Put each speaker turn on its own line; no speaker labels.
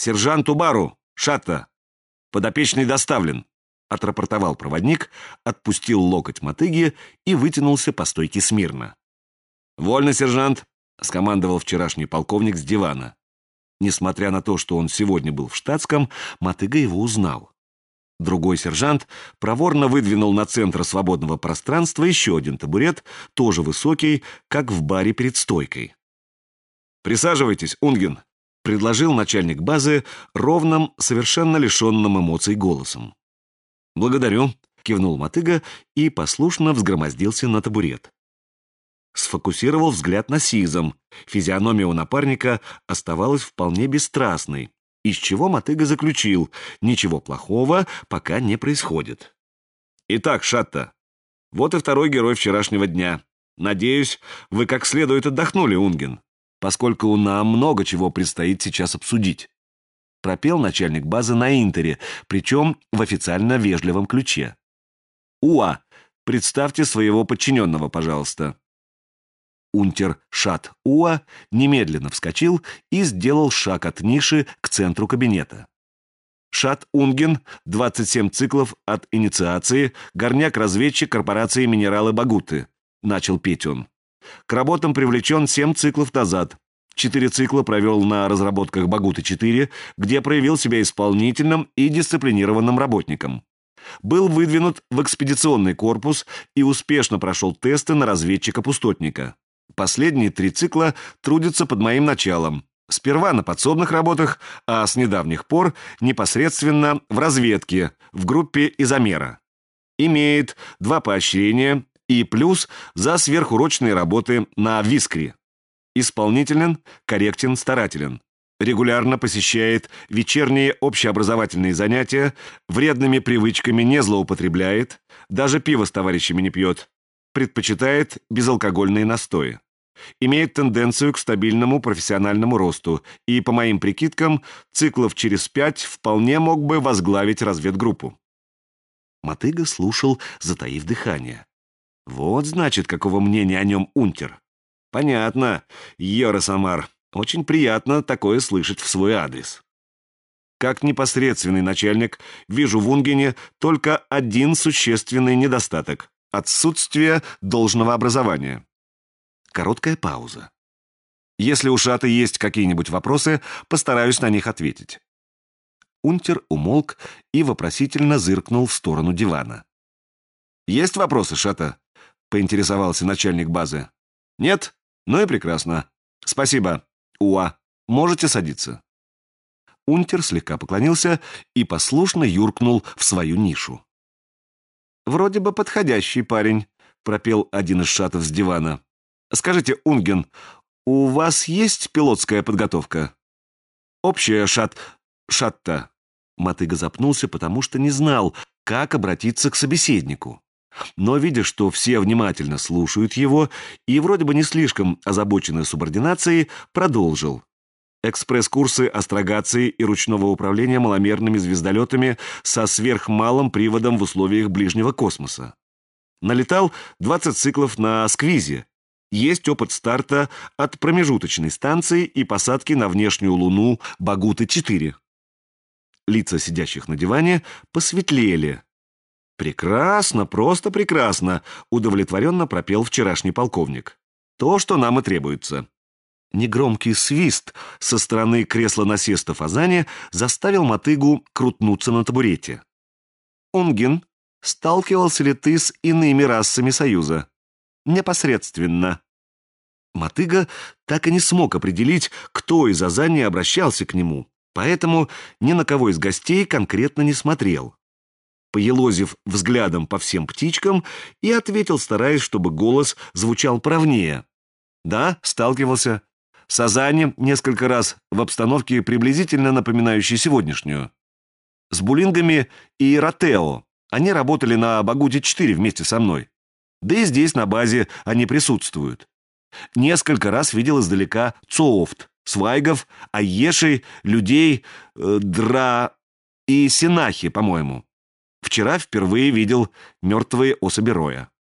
«Сержант Убару! Шатта! Подопечный доставлен!» — отрапортовал проводник, отпустил локоть мотыги и вытянулся по стойке смирно. «Вольно, сержант!» — скомандовал вчерашний полковник с дивана. Несмотря на то, что он сегодня был в штатском, мотыга его узнал. Другой сержант проворно выдвинул на центр свободного пространства еще один табурет, тоже высокий, как в баре перед стойкой. «Присаживайтесь, Унгин», — предложил начальник базы ровным, совершенно лишенным эмоций голосом. «Благодарю», — кивнул мотыга и послушно взгромоздился на табурет. Сфокусировал взгляд на сизом. Физиономия у напарника оставалась вполне бесстрастной, из чего мотыга заключил: ничего плохого пока не происходит. «Итак, Шатта, вот и второй герой вчерашнего дня. Надеюсь, вы как следует отдохнули, Унгин, поскольку нам много чего предстоит сейчас обсудить», — пропел начальник базы на интере, причем в официально вежливом ключе. «Уа, представьте своего подчиненного, пожалуйста». Унтер Шат Уа немедленно вскочил и сделал шаг от ниши к центру кабинета. Шат Унгин, 27 циклов от инициации, горняк-разведчик корпорации «Минералы Багуты», — начал петь он. К работам привлечен 7 циклов назад. 4 цикла провел на разработках Багуты-4, где проявил себя исполнительным и дисциплинированным работником. Был выдвинут в экспедиционный корпус и успешно прошел тесты на разведчика-пустотника. Последние 3 цикла трудятся под моим началом. Сперва на подсобных работах, а с недавних пор непосредственно в разведке, в группе изомера. Имеет 2 поощрения и плюс за сверхурочные работы на Вискре. Исполнителен, корректен, старателен. Регулярно посещает вечерние общеобразовательные занятия, вредными привычками не злоупотребляет, даже пиво с товарищами не пьет. Предпочитает безалкогольные настои. Имеет тенденцию к стабильному профессиональному росту и, по моим прикидкам, циклов через 5 вполне мог бы возглавить разведгруппу. Мотыга слушал, затаив дыхание. Вот, значит, какого мнения о нем унтер. Понятно, Йора-Самар. Очень приятно такое слышать в свой адрес. Как непосредственный начальник, вижу в Унгене только один существенный недостаток — отсутствие должного образования. Короткая пауза. Если у Шата есть какие-нибудь вопросы, постараюсь на них ответить. Унтер умолк и вопросительно зыркнул в сторону дивана. «Есть вопросы, Шата?» — поинтересовался начальник базы. «Нет? Ну и прекрасно. Спасибо. Уа, можете садиться». Унтер слегка поклонился и послушно юркнул в свою нишу. «Вроде бы подходящий парень», — пропел один из шатов с дивана. «Скажите, Унген, у вас есть пилотская подготовка?» «Общая, Шатта». Мотыга запнулся, потому что не знал, как обратиться к собеседнику. Но, видя, что все внимательно слушают его и вроде бы не слишком озабочены субординацией, продолжил. Экспресс-курсы астрогации и ручного управления маломерными звездолетами со сверхмалым приводом в условиях ближнего космоса. Налетал 20 циклов на Сквизе. Есть опыт старта от промежуточной станции и посадки на внешнюю Луну Багуты-4. Лица сидящих на диване посветлели. «Прекрасно, просто прекрасно», — удовлетворенно пропел вчерашний полковник. «То, что нам и требуется». Негромкий свист со стороны кресла насеста Фазани заставил мотыгу крутнуться на табурете. «Унгин, сталкивался ли ты с иными расами Союза?» «Непосредственно». Мотыга так и не смог определить, кто из Азани обращался к нему, поэтому ни на кого из гостей конкретно не смотрел. Поелозив взглядом по всем птичкам, и ответил, стараясь, чтобы голос звучал правнее. «Да, сталкивался. С Азани несколько раз в обстановке, приблизительно напоминающей сегодняшнюю. С Булингами и Ротео. Они работали на Багуте-4 вместе со мной. Да и здесь, на базе, они присутствуют. Несколько раз видел издалека Цоофт, Свайгов, Айешей, людей, Дра и Синахи, по-моему. Вчера впервые видел мертвые особи Роя.